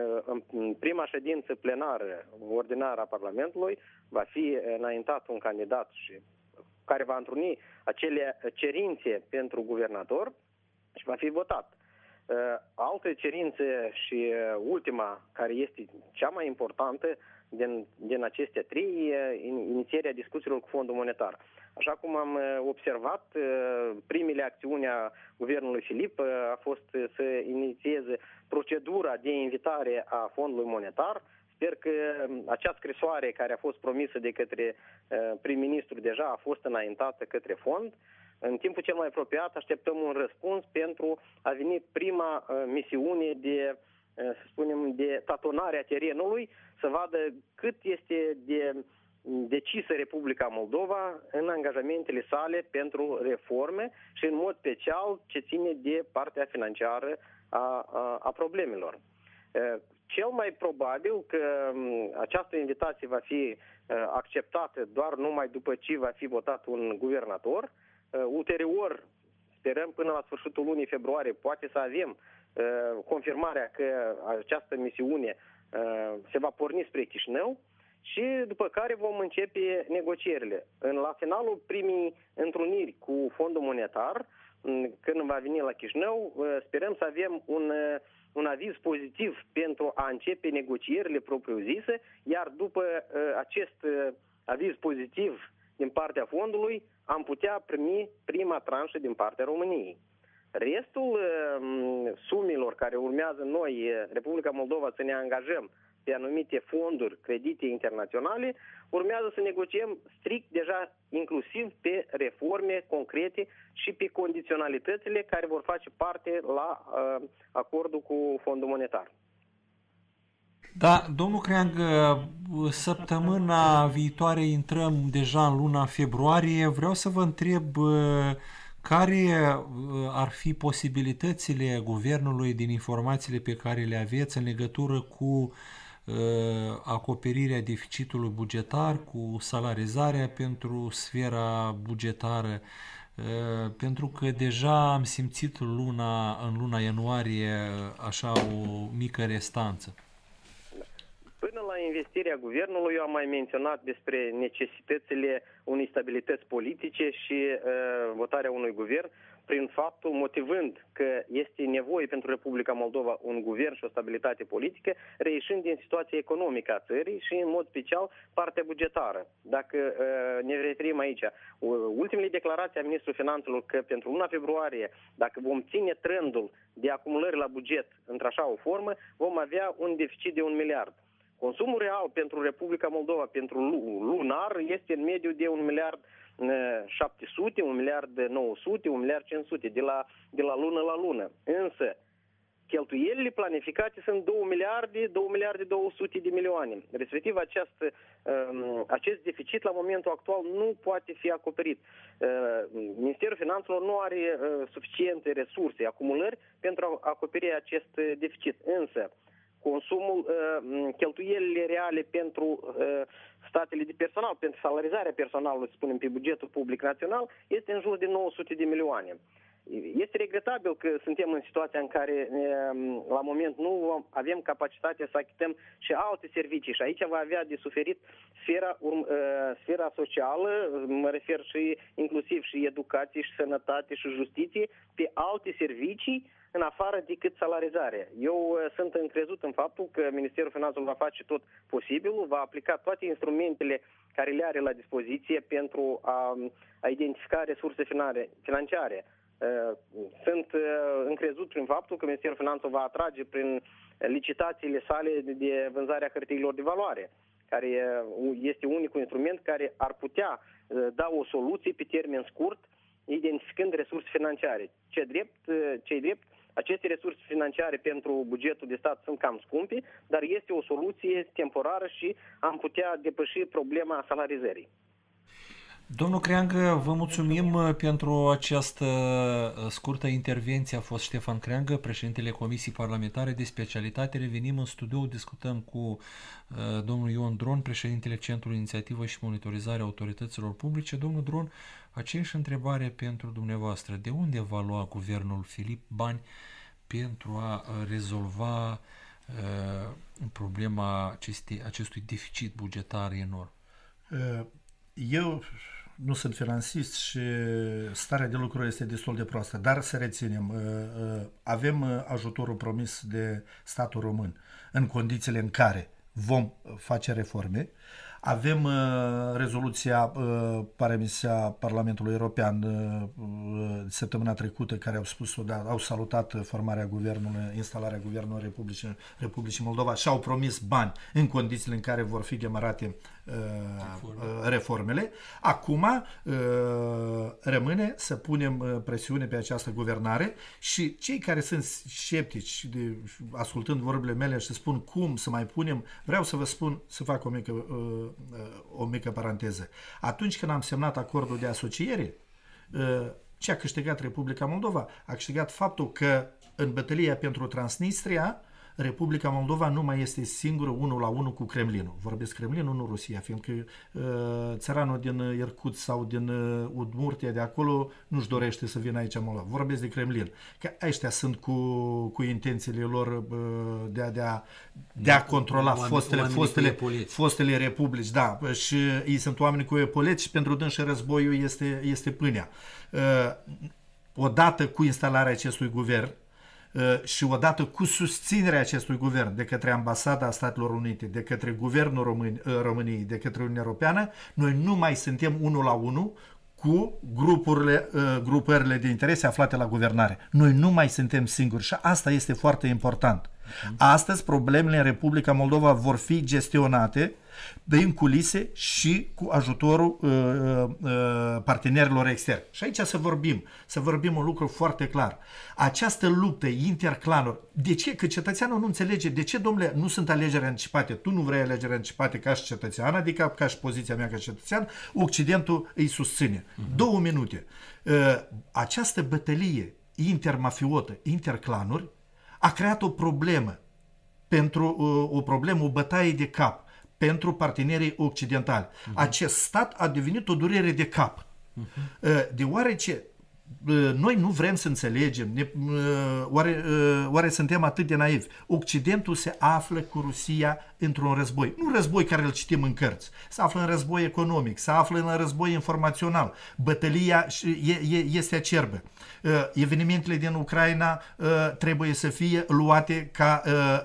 în prima ședință plenară ordinară a Parlamentului va fi înaintat un candidat și care va întruni acele cerințe pentru guvernator și va fi votat. Alte cerințe și ultima, care este cea mai importantă din, din acestea trei, inițierea discuțiilor cu Fondul Monetar. Așa cum am observat, primele acțiuni a guvernului Filip a fost să inițieze procedura de invitare a Fondului Monetar. Sper că acea scrisoare care a fost promisă de către prim-ministru deja a fost înaintată către fond. În timpul cel mai apropiat așteptăm un răspuns pentru a veni prima misiune de, să spunem, de tatonare a terenului, să vadă cât este de decisă Republica Moldova în angajamentele sale pentru reforme și în mod special ce ține de partea financiară a, a, a problemelor. Cel mai probabil că această invitație va fi acceptată doar numai după ce va fi votat un guvernator. Ulterior, sperăm până la sfârșitul lunii februarie, poate să avem confirmarea că această misiune se va porni spre Chișinău și după care vom începe negocierile. La finalul primii întruniri cu Fondul Monetar, când va veni la Chișinău, sperăm să avem un, un aviz pozitiv pentru a începe negocierile propriu-zise, iar după acest aviz pozitiv din partea fondului, am putea primi prima tranșă din partea României. Restul sumilor care urmează noi, Republica Moldova, să ne angajăm pe anumite fonduri, credite internaționale, urmează să negociem strict deja inclusiv pe reforme concrete și pe condiționalitățile care vor face parte la uh, acordul cu Fondul Monetar. Da, domnul Creang, săptămâna viitoare intrăm deja în luna februarie. Vreau să vă întreb care ar fi posibilitățile guvernului din informațiile pe care le aveți în legătură cu acoperirea deficitului bugetar, cu salarizarea pentru sfera bugetară, pentru că deja am simțit luna, în luna ianuarie așa o mică restanță. Până la investirea guvernului, eu am mai menționat despre necesitățile unei stabilități politice și uh, votarea unui guvern, prin faptul, motivând că este nevoie pentru Republica Moldova un guvern și o stabilitate politică, reieșind din situația economică a țării și, în mod special, partea bugetară. Dacă uh, ne referim aici, ultimele declarații a Ministrului Finanțelor că pentru luna februarie, dacă vom ține trendul de acumulări la buget într-așa o formă, vom avea un deficit de un miliard. Consumul real pentru Republica Moldova, pentru lunar, este în mediu de un miliard șapte sute, un miliard nouă sute, un miliard cinci sute, de la, de la lună la lună. Însă, cheltuielile planificate sunt două miliarde, două miliarde două sute de milioane. Respectiv, acest, acest deficit la momentul actual nu poate fi acoperit. Ministerul Finanțelor nu are suficiente resurse, acumulări pentru a acoperi acest deficit. Însă, consumul, cheltuielile reale pentru statele de personal, pentru salarizarea personalului, să spunem, pe bugetul public național, este în jur de nouă sute de milioane. Este regretabil că suntem în situația în care, la moment, nu avem capacitatea să achităm și alte servicii. Și aici va avea de suferit sfera, sfera socială, mă refer și inclusiv și educație, și sănătate, și justiție, pe alte servicii, în afară decât salarizarea. Eu sunt încrezut în faptul că Ministerul Finanțelor va face tot posibilul, va aplica toate instrumentele care le are la dispoziție pentru a, a identifica resurse financiare. Sunt încrezut prin faptul că Ministerul Finanțelor va atrage prin licitațiile sale de vânzare a hârtiilor de valoare, care este unicul instrument care ar putea da o soluție pe termen scurt, identificând resurse financiare. Ce drept, ce drept, aceste resurse financiare pentru bugetul de stat sunt cam scumpe, dar este o soluție temporară și am putea depăși problema salarizării. Domnul Creangă, vă mulțumim pentru această scurtă intervenție. A fost Ștefan Creangă, președintele Comisiei Parlamentare de Specialitate. Revenim în studio, discutăm cu uh, domnul Ion Dron, președintele Centrului Inițiativă și Monitorizare a Autorităților Publice. Domnul Dron, aceeași întrebare pentru dumneavoastră. De unde va lua guvernul Filip bani pentru a rezolva uh, problema acestei, acestui deficit bugetar enorm? Eu nu sunt finansist și starea de lucru este destul de proastă, dar să reținem, avem ajutorul promis de statul român în condițiile în care vom face reforme. Avem uh, rezoluția uh, paremisea Parlamentului European uh, săptămâna trecută, care au spus-o, da, au salutat formarea guvernului, instalarea guvernului Republicii, Republicii Moldova și au promis bani în condițiile în care vor fi demarate uh, Reforme. reformele. Acum uh, rămâne să punem uh, presiune pe această guvernare și cei care sunt sceptici, de, ascultând vorbile mele și spun cum să mai punem, vreau să vă spun, să fac o mică uh, o mică paranteză. Atunci când am semnat acordul de asociere, ce a câștigat Republica Moldova? A câștigat faptul că în bătălia pentru Transnistria, Republica Moldova nu mai este singură unul la unul cu Kremlinul. Vorbesc Kremlinul, nu Rusia, fiindcă uh, țăranul din Irkut sau din uh, Udmurtia de acolo nu-și dorește să vină aici în Moldova. Vorbesc de Kremlin. Că ăștia sunt cu, cu intențiile lor uh, de a, de a, de a controla oameni, fostele, fostele, fostele republici. Da, și ei sunt oameni cu epoleți și pentru dânsi războiul este, este pâinea. Uh, odată cu instalarea acestui guvern, și odată cu susținerea acestui guvern de către Ambasada Statelor Unite, de către Guvernul Român, României, de către Uniunea Europeană, noi nu mai suntem unul la unul cu grupurile, grupările de interese aflate la guvernare. Noi nu mai suntem singuri și asta este foarte important. Astăzi problemele în Republica Moldova vor fi gestionate din culise și cu ajutorul uh, uh, partenerilor externi. Și aici să vorbim, să vorbim un lucru foarte clar. Această luptă interclanuri, de ce? Că cetățeanul nu înțelege, de ce, domnule, nu sunt alegeri anticipate? Tu nu vrei alegeri anticipate ca și cetățean, adică ca și poziția mea ca cetățean, Occidentul îi susține. Uh-huh. Două minute. Uh, această bătălie intermafiotă, interclanuri, a creat o problemă, pentru uh, o problemă, o bătaie de cap pentru partenerii occidentali. Uh-huh. Acest stat a devenit o durere de cap. Uh-huh. Uh, deoarece uh, noi nu vrem să înțelegem, ne, uh, oare, uh, oare suntem atât de naivi? Occidentul se află cu Rusia într-un război. Nu război care îl citim în cărți. Se află în război economic, se află în război informațional. Bătălia este acerbă. Evenimentele din Ucraina trebuie să fie luate ca,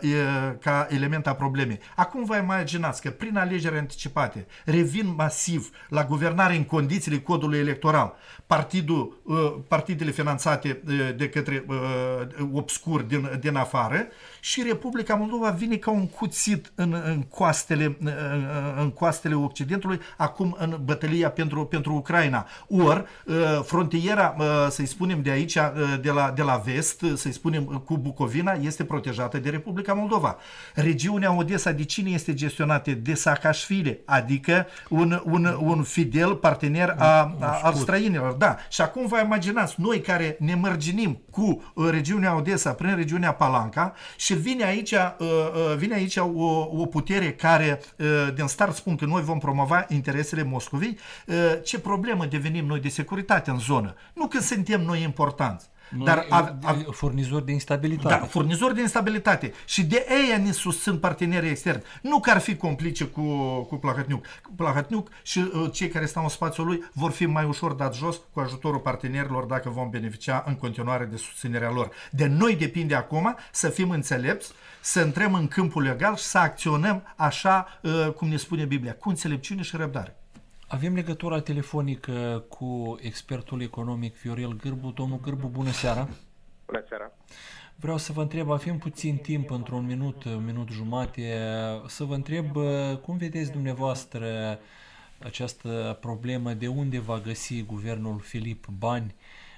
ca element a problemei. Acum vă imaginați că prin alegeri anticipate revin masiv la guvernare în condițiile codului electoral partidul, partidele finanțate de către obscuri din, din afară și Republica Moldova vine ca un cuțit în, în, coastele, în coastele Occidentului, acum în bătălia pentru, pentru Ucraina. Ori frontiera, să-i spunem de aici, de la, de la vest, să-i spunem cu Bucovina, este protejată de Republica Moldova. Regiunea Odessa de cine este gestionată? De Saakashvili, adică un, un, un fidel partener a, a, al străinilor. Da. Și acum vă imaginați, noi care ne mărginim cu regiunea Odessa prin regiunea Palanca și vine aici, vine aici o, o putere care din start spun că noi vom promova interesele Moscovei, ce problemă devenim noi de securitate în zonă? Nu că suntem noi importanți. Noi, dar a, a, furnizori de instabilitate. Da, furnizori de instabilitate. Și de ei ne susțin partenerii externi. Nu că ar fi complice cu, cu Plahotniuc. Plahotniuc și uh, cei care stau în spațiul lui vor fi mai ușor dat jos cu ajutorul partenerilor dacă vom beneficia în continuare de susținerea lor. De noi depinde acum să fim înțelepți, să intrăm în câmpul legal și să acționăm așa uh, cum ne spune Biblia, cu înțelepciune și răbdare. Avem legătura telefonică cu expertul economic Viorel Gârbu. Domnul Gârbu, bună seara! Bună seara! Vreau să vă întreb, avem puțin timp, într-un minut, un minut jumate, să vă întreb cum vedeți dumneavoastră această problemă, de unde va găsi guvernul Filip bani,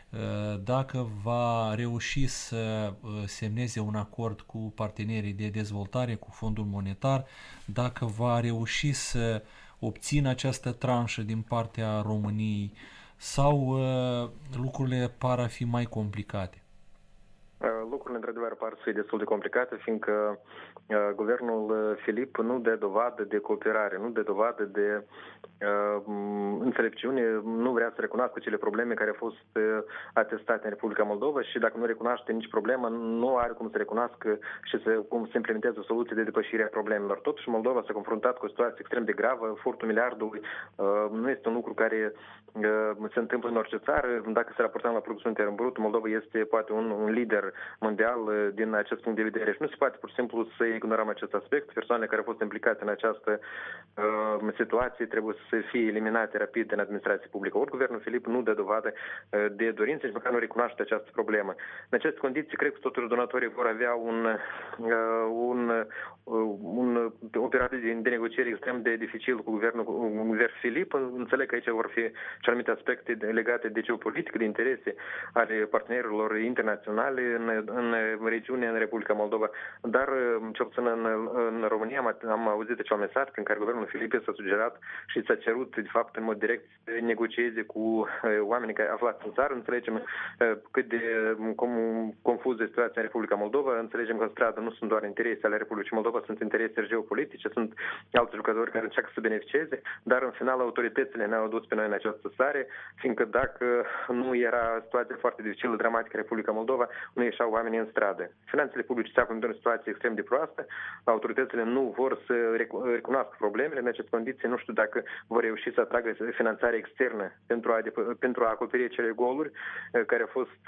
dacă va reuși să semneze un acord cu partenerii de dezvoltare, cu Fondul Monetar, dacă va reuși să obțină această tranșă din partea României sau uh, lucrurile par a fi mai complicate? Lucrurile, într-adevăr, par să fie destul de complicate, fiindcă uh, guvernul Filip nu dă dovadă de cooperare, nu dă dovadă de uh, înțelepciune, nu vrea să recunoască cele probleme care au fost uh, atestate în Republica Moldova și dacă nu recunoaște nici problemă, nu are cum să recunoască și să, cum să implementeze o soluție de depășire a problemelor. Totuși, Moldova s-a confruntat cu o situație extrem de gravă, furtul miliardului uh, nu este un lucru care uh, se întâmplă în orice țară. Dacă se raportăm la produsul intern brut, Moldova este poate un, un lider mondial din acest punct de vedere și nu se poate pur și simplu să ignorăm acest aspect. Persoanele care au fost implicate în această uh, situație trebuie să fie eliminate rapid din administrație publică. Ori guvernul Filip nu dă dovadă uh, de dorință, nici măcar nu recunoaște această problemă. În aceste condiții, cred că totuși donatorii vor avea un, uh, un, uh, un operativ de, de negocieri extrem de dificil cu guvernul, cu guvernul Filip. Înțeleg că aici vor fi și anumite aspecte legate de geopolitică, de interese ale partenerilor internaționale în în regiune, în Republica Moldova, dar ce puțin în, în România am, am auzit acel mesaj prin care guvernul Filip s-a sugerat și s-a cerut, de fapt, în mod direct, să negocieze cu oamenii care aflați în țară. Înțelegem cât de cum, confuză situația în Republica Moldova, înțelegem că în stradă nu sunt doar interese ale Republicii Moldova, sunt interese geopolitice, sunt alți jucători care încearcă să beneficieze, dar în final autoritățile ne-au dus pe noi în această stare, fiindcă dacă nu era situația foarte dificilă, dramatică în Republica Moldova, nu ieșeau oamenii în stradă. Finanțele publice se află într-o situație extrem de proastă, autoritățile nu vor să recunoască problemele în aceste condiții, nu știu dacă vor reuși să atragă finanțare externă pentru a, pentru a acoperi cele goluri care au fost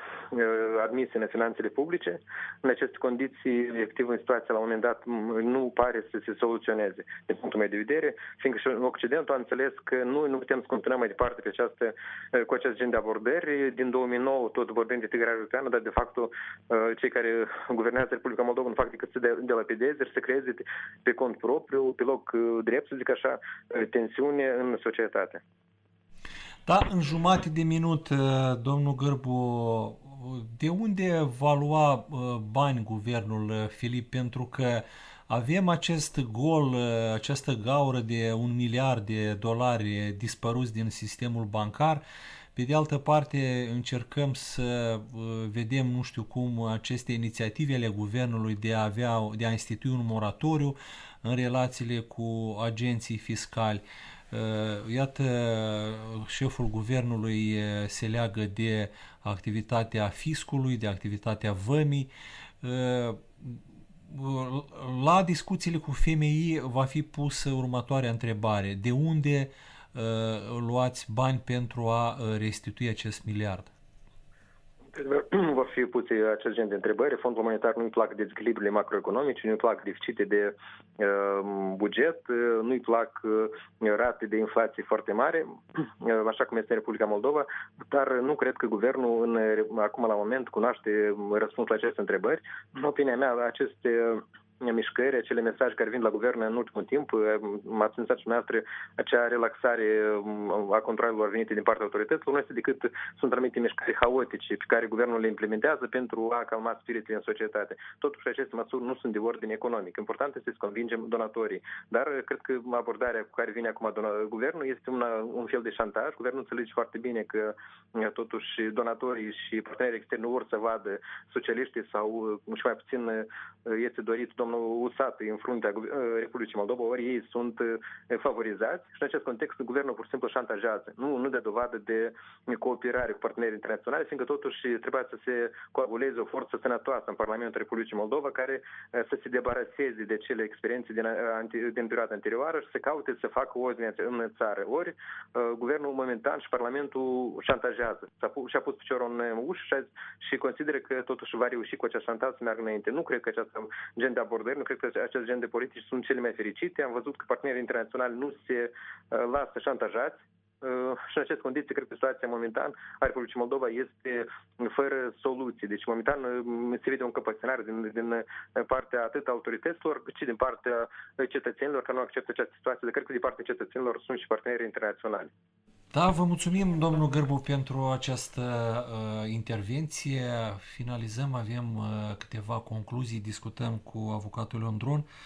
admise în finanțele publice. În aceste condiții, efectiv, în situația la un moment dat nu pare să se soluționeze. Din punctul meu de vedere, fiindcă și Occidentul a înțeles că nu, nu putem să continuăm mai departe pe această, cu acest gen de abordări. Din două mii nouă tot vorbim de integrare europeană, dar de fapt cei care guvernează Republica Moldova nu fac decât să delapideze și să creeze pe cont propriu, pe loc drept, să zic așa, tensiune în societate. Da, în jumătate de minut, domnul Gârbu, de unde va lua bani guvernul Filip? Pentru că avem acest gol, această gaură de un miliard de dolari dispăruți din sistemul bancar. Pe de altă parte, încercăm să vedem, nu știu cum, aceste inițiative ale guvernului de a, avea, de a institui un moratoriu în relațiile cu agenții fiscali. Iată, șeful guvernului se leagă de activitatea fiscului, de activitatea vămii. La discuțiile cu F M I va fi pusă următoarea întrebare. De unde luați bani pentru a restitui acest miliard? Vor fi puse acest gen de întrebări. Fondul monetar nu-i plac dezechilibrele macroeconomice, nu-i plac deficite de uh, buget, nu-i plac uh, rate de inflație foarte mare, uh, așa cum este în Republica Moldova, dar nu cred că guvernul în, acum la moment cunoaște răspunsul la aceste întrebări. În opinia mea, aceste mișcări, acele mesaje care vin la guvern în ultimul timp, m-ați înțeles și noastră, acea relaxare a controlelor venite din partea autorităților, nu este decât sunt anumite mișcări haotice pe care guvernul le implementează pentru a calma spiritele în societate. Totuși, aceste măsuri nu sunt de ordin economic. Important este să convingem donatorii. Dar cred că abordarea cu care vine acum guvernul este una, un fel de șantaj. Guvernul înțelege foarte bine că totuși donatorii și partenerii externi nu vor să vadă socialiștii sau și mai puțin este dorit domnul Usat în fruntea Republicii Moldova, ori ei sunt favorizați și în acest context guvernul pur și simplu șantajează. Nu, nu dă dovadă de cooperare cu partenerii internaționali, fiindcă totuși trebuia să se coaguleze o forță sănătoasă în Parlamentul Republicii Moldova care să se debaraseze de cele experiențe din, din perioada anterioară și să caute să facă ordine în țară. Ori guvernul momentan și Parlamentul șantajează. Și-a pus piciorul în ușă și consideră că totuși va reuși cu acest șantaj să meargă înainte. Nu cred că acest gen de abordare, nu cred că acest gen de politici sunt cele mai fericite. Am văzut că partenerii internaționali nu se uh, lasă șantajați uh, și în aceste condiții cred că situația momentan a Republicii Moldova este fără soluții. Deci momentan uh, se vede o încăpățânare din, din partea atât a autorităților cât și din partea cetățenilor care nu acceptă această situație, dar cred că din partea cetățenilor sunt și partenerii internaționali. Da, vă mulțumim, domnul Gârbu, pentru această uh, intervenție. Finalizăm, avem uh, câteva concluzii, discutăm cu avocatul Ion Dron.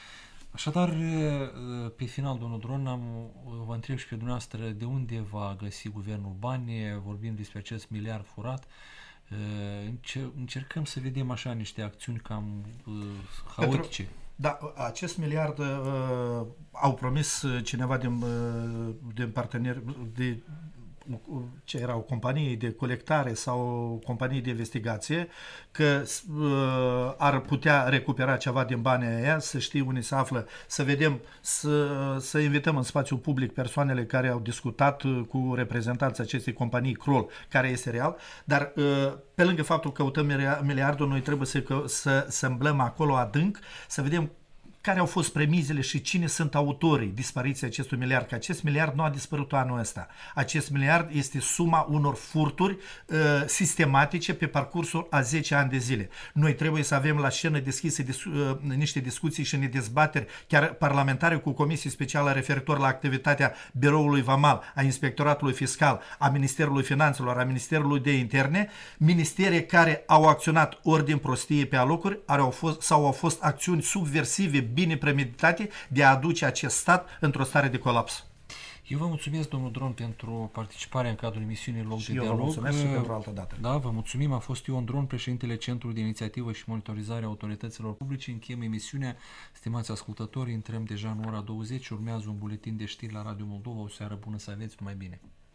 Așadar, pe final, domnul Dron, am, vă întreb și pe dumneavoastră de unde va găsi guvernul bani, vorbim despre acest miliard furat, încercăm să vedem așa niște acțiuni cam haotice. Pentru... Da, acest miliard uh, au promis cineva din, uh, din parteneri, de ce erau companii de colectare sau companii de investigație, că uh, ar putea recupera ceva din banii aia, să știi unde se află, să vedem, să, să invităm în spațiul public persoanele care au discutat cu reprezentanții acestei companii Kroll, care este real, dar uh, pe lângă faptul că căutăm miliardul, noi trebuie să, să, să îmblăm acolo adânc, să vedem care au fost premizele și cine sunt autorii dispariției acestui miliard, că acest miliard nu a dispărut anul ăsta. Acest miliard este suma unor furturi uh, sistematice pe parcursul a zece ani de zile. Noi trebuie să avem la scenă deschise dis, uh, niște discuții și niște dezbateri, chiar parlamentare cu comisie specială referitor la activitatea Biroului Vamal, a Inspectoratului Fiscal, a Ministerului Finanțelor, a Ministerului de Interne, ministere care au acționat ori din prostie pe alocuri, au fost, sau au fost acțiuni subversive bine premeditate de a aduce acest stat într-o stare de colaps. Eu vă mulțumesc, domnul Dron, pentru participarea în cadrul emisiunii Loc și de eu Dialog. Vă mulțumesc și pentru altă dată. Da, vă mulțumim. A fost Ion Dron, președintele Centrului de Inițiativă și Monitorizare a Autorităților Publice. Încheiem emisiunea. Stimați ascultători, intrăm deja în ora douăzeci. Urmează un buletin de știri la Radio Moldova. O seară bună să aveți, numai bine.